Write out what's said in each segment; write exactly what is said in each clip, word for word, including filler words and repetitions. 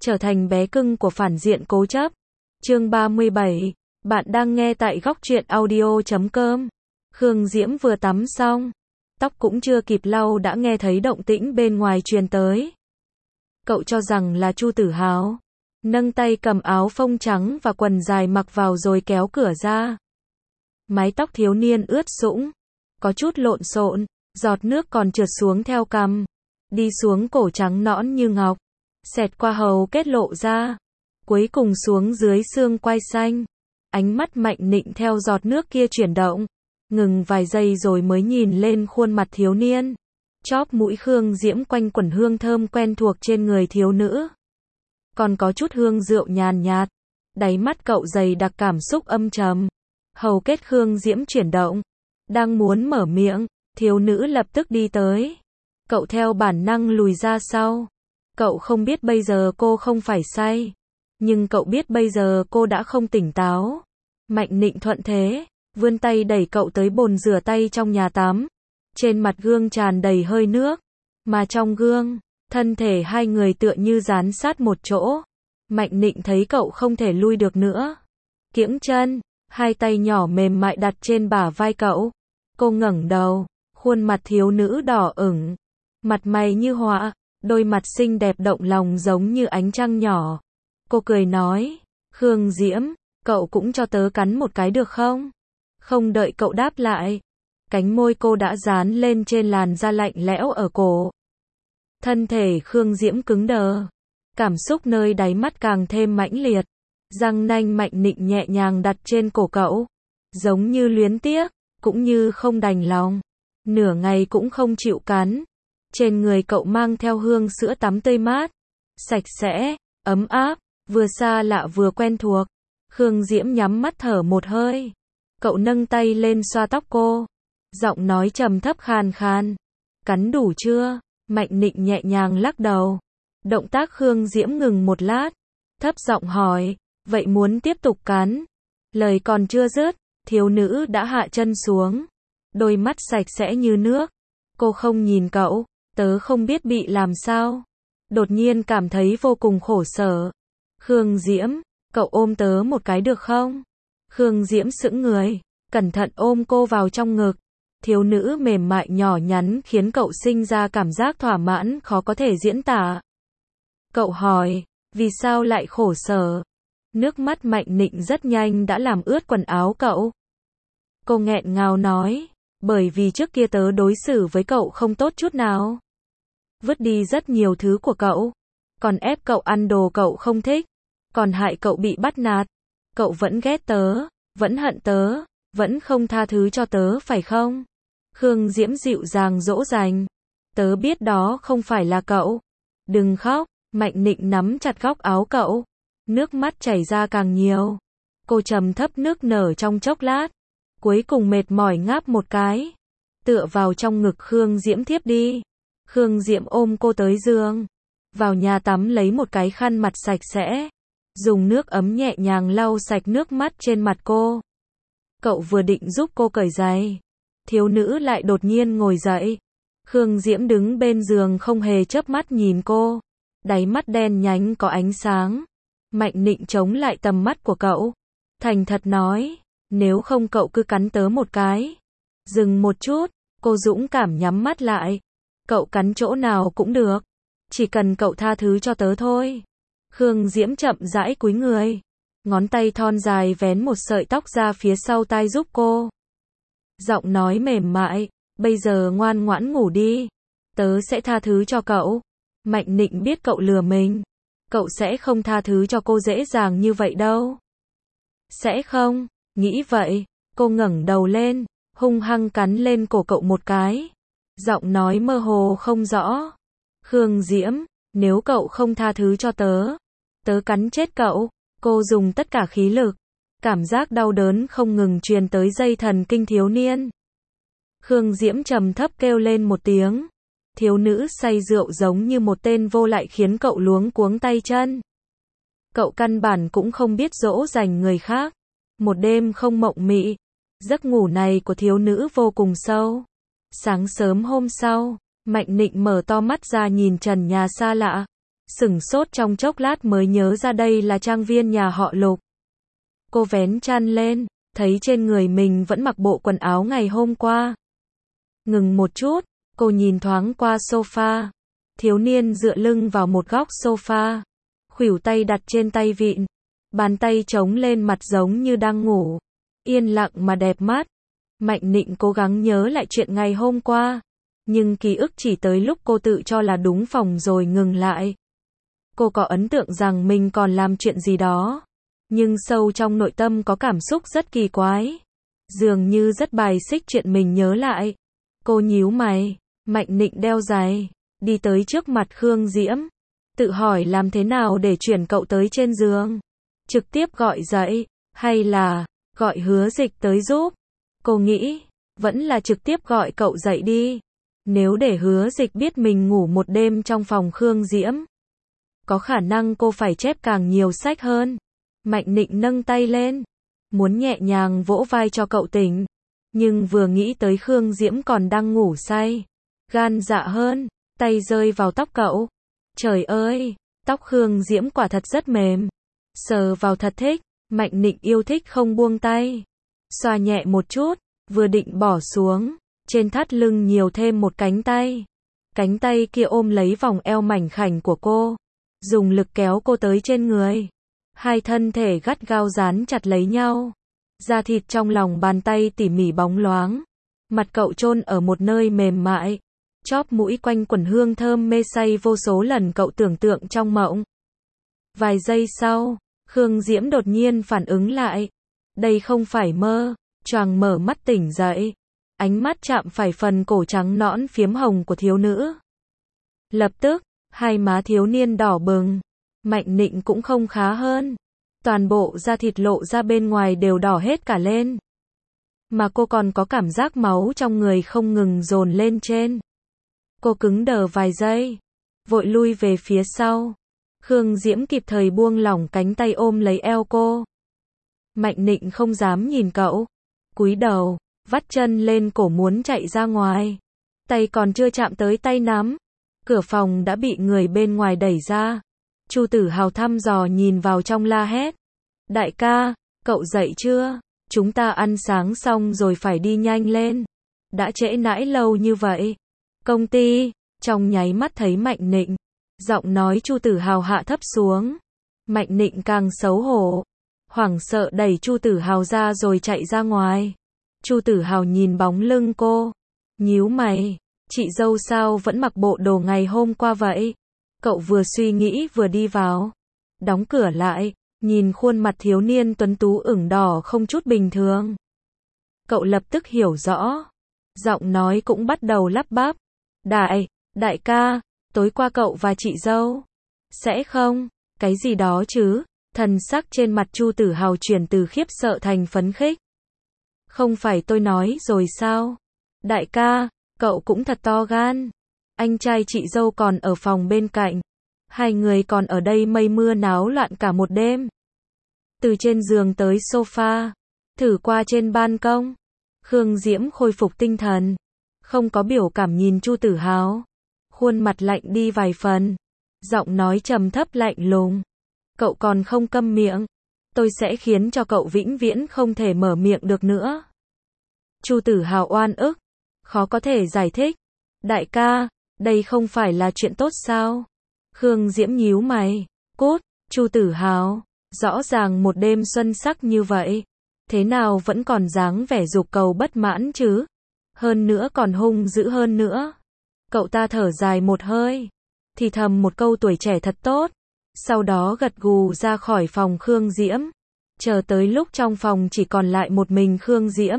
trở thành bé cưng của phản diện cố chấp. Chương ba mươi bảy, bạn đang nghe tại góc truyện audio chấm com. Khương Diễm vừa tắm xong, tóc cũng chưa kịp lau đã nghe thấy động tĩnh bên ngoài truyền tới. Cậu cho rằng là Chu Tử Hào, nâng tay cầm áo phông trắng và quần dài mặc vào rồi kéo cửa ra. Mái tóc thiếu niên ướt sũng, có chút lộn xộn, giọt nước còn trượt xuống theo cằm, đi xuống cổ trắng nõn như ngọc, xẹt qua hầu kết lộ ra, cuối cùng xuống dưới xương quai xanh. Ánh mắt Mạnh Nịnh theo giọt nước kia chuyển động, ngừng vài giây rồi mới nhìn lên khuôn mặt thiếu niên. Chóp mũi Khương Diễm quanh quẩn hương thơm quen thuộc trên người thiếu nữ, còn có chút hương rượu nhàn nhạt. Đáy mắt cậu dày đặc cảm xúc âm trầm. Hầu kết Khương Diễm chuyển động, đang muốn mở miệng, thiếu nữ lập tức đi tới. Cậu theo bản năng lùi ra sau. Cậu không biết bây giờ cô không phải say, nhưng cậu biết bây giờ cô đã không tỉnh táo. Mạnh Nịnh thuận thế, vươn tay đẩy cậu tới bồn rửa tay trong nhà tắm. Trên mặt gương tràn đầy hơi nước, mà trong gương, thân thể hai người tựa như dán sát một chỗ. Mạnh Nịnh thấy cậu không thể lui được nữa, kiễng chân, hai tay nhỏ mềm mại đặt trên bả vai cậu. Cô ngẩng đầu, khuôn mặt thiếu nữ đỏ ửng, mặt mày như họa, đôi mặt xinh đẹp động lòng giống như ánh trăng nhỏ. Cô cười nói, Khương Diễm, cậu cũng cho tớ cắn một cái được không? Không đợi cậu đáp lại, cánh môi cô đã dán lên trên làn da lạnh lẽo ở cổ. Thân thể Khương Diễm cứng đờ, cảm xúc nơi đáy mắt càng thêm mãnh liệt. Răng nanh Mạnh Nịnh nhẹ nhàng đặt trên cổ cậu, giống như luyến tiếc, cũng như không đành lòng. Nửa ngày cũng không chịu cắn. Trên người cậu mang theo hương sữa tắm tươi mát, sạch sẽ, ấm áp, vừa xa lạ vừa quen thuộc. Khương Diễm nhắm mắt thở một hơi. Cậu nâng tay lên xoa tóc cô, giọng nói trầm thấp khàn khàn. Cắn đủ chưa? Mạnh Nịnh nhẹ nhàng lắc đầu. Động tác Khương Diễm ngừng một lát, thấp giọng hỏi, vậy muốn tiếp tục cắn? Lời còn chưa dứt, thiếu nữ đã hạ chân xuống, đôi mắt sạch sẽ như nước. Cô không nhìn cậu, tớ không biết bị làm sao, đột nhiên cảm thấy vô cùng khổ sở. Khương Diễm, cậu ôm tớ một cái được không? Khương Diễm sững người, cẩn thận ôm cô vào trong ngực. Thiếu nữ mềm mại nhỏ nhắn khiến cậu sinh ra cảm giác thỏa mãn khó có thể diễn tả. Cậu hỏi, vì sao lại khổ sở? Nước mắt Mạnh Nịnh rất nhanh đã làm ướt quần áo cậu. Cô nghẹn ngào nói, bởi vì trước kia tớ đối xử với cậu không tốt chút nào. Vứt đi rất nhiều thứ của cậu, còn ép cậu ăn đồ cậu không thích, còn hại cậu bị bắt nạt. Cậu vẫn ghét tớ, vẫn hận tớ, vẫn không tha thứ cho tớ phải không? Khương Diễm dịu dàng dỗ dành. Tớ biết đó không phải là cậu. Đừng khóc. Mạnh Nịnh nắm chặt góc áo cậu. Nước mắt chảy ra càng nhiều. Cô trầm thấp nước nở trong chốc lát, cuối cùng mệt mỏi ngáp một cái, tựa vào trong ngực Khương Diễm thiếp đi. Khương Diễm ôm cô tới giường, vào nhà tắm lấy một cái khăn mặt sạch sẽ, dùng nước ấm nhẹ nhàng lau sạch nước mắt trên mặt cô. Cậu vừa định giúp cô cởi giày, thiếu nữ lại đột nhiên ngồi dậy. Khương Diễm đứng bên giường không hề chớp mắt nhìn cô, đáy mắt đen nhánh có ánh sáng. Mạnh Nịnh chống lại tầm mắt của cậu, thành thật nói, nếu không cậu cứ cắn tớ một cái. Dừng một chút, cô dũng cảm nhắm mắt lại. Cậu cắn chỗ nào cũng được, chỉ cần cậu tha thứ cho tớ thôi. Khương Diễm chậm rãi cúi người, ngón tay thon dài vén một sợi tóc ra phía sau tai giúp cô. Giọng nói mềm mại, bây giờ ngoan ngoãn ngủ đi, tớ sẽ tha thứ cho cậu. Mạnh Nịnh biết cậu lừa mình, cậu sẽ không tha thứ cho cô dễ dàng như vậy đâu. Sẽ không? Nghĩ vậy, cô ngẩng đầu lên, hung hăng cắn lên cổ cậu một cái. Giọng nói mơ hồ không rõ. Khương Diễm, nếu cậu không tha thứ cho tớ, tớ cắn chết cậu. Cô dùng tất cả khí lực, cảm giác đau đớn không ngừng truyền tới dây thần kinh thiếu niên. Khương Diễm trầm thấp kêu lên một tiếng. Thiếu nữ say rượu giống như một tên vô lại khiến cậu luống cuống tay chân. Cậu căn bản cũng không biết dỗ dành người khác. Một đêm không mộng mị. Giấc ngủ này của thiếu nữ vô cùng sâu. Sáng sớm hôm sau, Mạnh Nịnh mở to mắt ra nhìn trần nhà xa lạ. Sửng sốt trong chốc lát mới nhớ ra đây là trang viên nhà họ Lục. Cô vén chăn lên, thấy trên người mình vẫn mặc bộ quần áo ngày hôm qua. Ngừng một chút, cô nhìn thoáng qua sofa. Thiếu niên dựa lưng vào một góc sofa, khuỷu tay đặt trên tay vịn, bàn tay chống lên mặt giống như đang ngủ, yên lặng mà đẹp mắt. Mạnh Nịnh cố gắng nhớ lại chuyện ngày hôm qua, nhưng ký ức chỉ tới lúc cô tự cho là đúng phòng rồi ngừng lại. Cô có ấn tượng rằng mình còn làm chuyện gì đó, nhưng sâu trong nội tâm có cảm xúc rất kỳ quái, dường như rất bài xích chuyện mình nhớ lại. Cô nhíu mày, Mạnh Nịnh đeo giày, đi tới trước mặt Khương Diễm, tự hỏi làm thế nào để chuyển cậu tới trên giường. Trực tiếp gọi dậy, hay là gọi Hứa Dịch tới giúp. Cô nghĩ, vẫn là trực tiếp gọi cậu dậy đi. Nếu để Hứa Dịch biết mình ngủ một đêm trong phòng Khương Diễm, có khả năng cô phải chép càng nhiều sách hơn. Mạnh Nịnh nâng tay lên, muốn nhẹ nhàng vỗ vai cho cậu tỉnh, nhưng vừa nghĩ tới Khương Diễm còn đang ngủ say, gan dạ hơn, tay rơi vào tóc cậu. Trời ơi, tóc Khương Diễm quả thật rất mềm, sờ vào thật thích. Mạnh Nịnh yêu thích không buông tay, xoa nhẹ một chút, vừa định bỏ xuống, trên thắt lưng nhiều thêm một cánh tay. Cánh tay kia ôm lấy vòng eo mảnh khảnh của cô, dùng lực kéo cô tới trên người. Hai thân thể gắt gao dán chặt lấy nhau, da thịt trong lòng bàn tay tỉ mỉ bóng loáng. Mặt cậu chôn ở một nơi mềm mại, chóp mũi quanh quẩn hương thơm mê say vô số lần cậu tưởng tượng trong mộng. Vài giây sau, Khương Diễm đột nhiên phản ứng lại. Đây không phải mơ, choàng mở mắt tỉnh dậy. Ánh mắt chạm phải phần cổ trắng nõn phiếm hồng của thiếu nữ. Lập tức, hai má thiếu niên đỏ bừng. Mạnh Nịnh cũng không khá hơn. Toàn bộ da thịt lộ ra bên ngoài đều đỏ hết cả lên. Mà cô còn có cảm giác máu trong người không ngừng dồn lên trên. Cô cứng đờ vài giây, vội lui về phía sau. Khương Diễm kịp thời buông lỏng cánh tay ôm lấy eo cô. Mạnh Nịnh không dám nhìn cậu, cúi đầu, vắt chân lên cổ muốn chạy ra ngoài. Tay còn chưa chạm tới tay nắm, cửa phòng đã bị người bên ngoài đẩy ra. Chu Tử Hào thăm dò nhìn vào trong la hét. Đại ca, cậu dậy chưa? Chúng ta ăn sáng xong rồi phải đi nhanh lên. Đã trễ nãi lâu như vậy. Công ty, trong nháy mắt thấy Mạnh Nịnh, giọng nói Chu Tử Hào hạ thấp xuống. Mạnh Nịnh càng xấu hổ, hoảng sợ đẩy Chu Tử Hào ra rồi chạy ra ngoài. Chu Tử Hào nhìn bóng lưng cô, nhíu mày, chị dâu sao vẫn mặc bộ đồ ngày hôm qua vậy? Cậu vừa suy nghĩ vừa đi vào, đóng cửa lại, nhìn khuôn mặt thiếu niên tuấn tú ửng đỏ không chút bình thường. Cậu lập tức hiểu rõ, giọng nói cũng bắt đầu lắp bắp. Đại, đại ca, tối qua cậu và chị dâu, sẽ không, cái gì đó chứ? Thần sắc trên mặt Chu Tử Hào chuyển từ khiếp sợ thành phấn khích. Không phải tôi nói rồi sao? Đại ca, cậu cũng thật to gan. Anh trai chị dâu còn ở phòng bên cạnh. Hai người còn ở đây mây mưa náo loạn cả một đêm. Từ trên giường tới sofa, thử qua trên ban công. Khương Diễm khôi phục tinh thần, không có biểu cảm nhìn Chu Tử Hào, khuôn mặt lạnh đi vài phần, giọng nói trầm thấp lạnh lùng. Cậu còn không câm miệng, tôi sẽ khiến cho cậu vĩnh viễn không thể mở miệng được nữa. Chu Tử Hào oan ức, khó có thể giải thích. Đại ca, đây không phải là chuyện tốt sao? Khương Diễm nhíu mày, cút. Chu Tử Hào, rõ ràng một đêm xuân sắc như vậy, thế nào vẫn còn dáng vẻ dục cầu bất mãn chứ? Hơn nữa còn hung dữ hơn nữa. Cậu ta thở dài một hơi, thì thầm một câu tuổi trẻ thật tốt, sau đó gật gù ra khỏi phòng Khương Diễm. Chờ tới lúc trong phòng chỉ còn lại một mình Khương Diễm,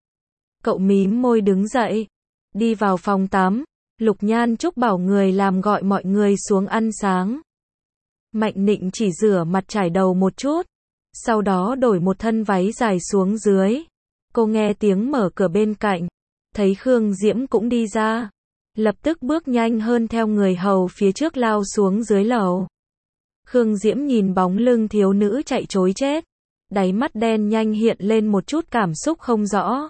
cậu mím môi đứng dậy, đi vào phòng tắm. Lục Nhan Trúc bảo người làm gọi mọi người xuống ăn sáng. Mạnh Nịnh chỉ rửa mặt chải đầu một chút, sau đó đổi một thân váy dài xuống dưới. Cô nghe tiếng mở cửa bên cạnh, thấy Khương Diễm cũng đi ra, lập tức bước nhanh hơn theo người hầu phía trước lao xuống dưới lầu. Khương Diễm nhìn bóng lưng thiếu nữ chạy trối chết, đáy mắt đen nhanh hiện lên một chút cảm xúc không rõ.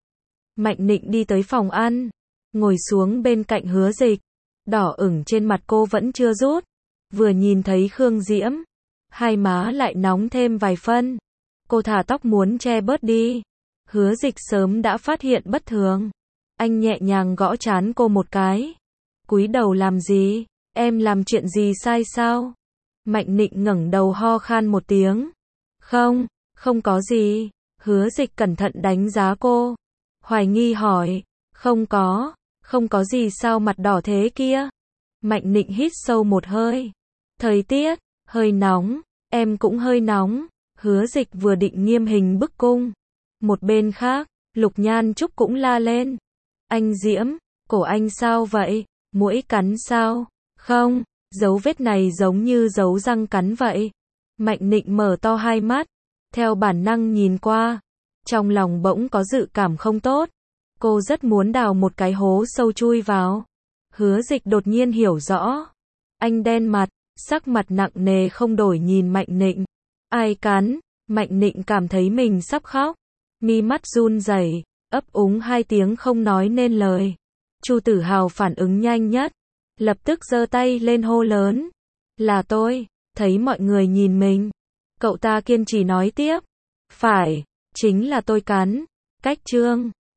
Mạnh Nịnh đi tới phòng ăn, ngồi xuống bên cạnh Hứa Dịch, đỏ ửng trên mặt cô vẫn chưa rút. Vừa nhìn thấy Khương Diễm, hai má lại nóng thêm vài phân. Cô thả tóc muốn che bớt đi. Hứa Dịch sớm đã phát hiện bất thường. Anh nhẹ nhàng gõ trán cô một cái. Cúi đầu làm gì? Em làm chuyện gì sai sao? Mạnh Nịnh ngẩng đầu ho khan một tiếng. Không, không có gì. Hứa Dịch cẩn thận đánh giá cô. Hoài nghi hỏi. Không có, không có gì sao mặt đỏ thế kia? Mạnh Nịnh hít sâu một hơi. Thời tiết, hơi nóng, em cũng hơi nóng. Hứa Dịch vừa định nghiêm hình bức cung. Một bên khác, Lục Nhan Trúc cũng la lên. Anh Diễm, cổ anh sao vậy? Muỗi cắn sao? Không, dấu vết này giống như dấu răng cắn vậy. Mạnh Nịnh mở to hai mắt, theo bản năng nhìn qua. Trong lòng bỗng có dự cảm không tốt. Cô rất muốn đào một cái hố sâu chui vào. Hứa Dịch đột nhiên hiểu rõ. Anh đen mặt, sắc mặt nặng nề không đổi nhìn Mạnh Nịnh. Ai cắn? Mạnh Nịnh cảm thấy mình sắp khóc. Mi mắt run rẩy, ấp úng hai tiếng không nói nên lời. Chu Tử Hào phản ứng nhanh nhất, lập tức giơ tay lên hô lớn. Là tôi. Thấy mọi người nhìn mình, cậu ta kiên trì nói tiếp. Phải, chính là tôi cắn. Cách Trương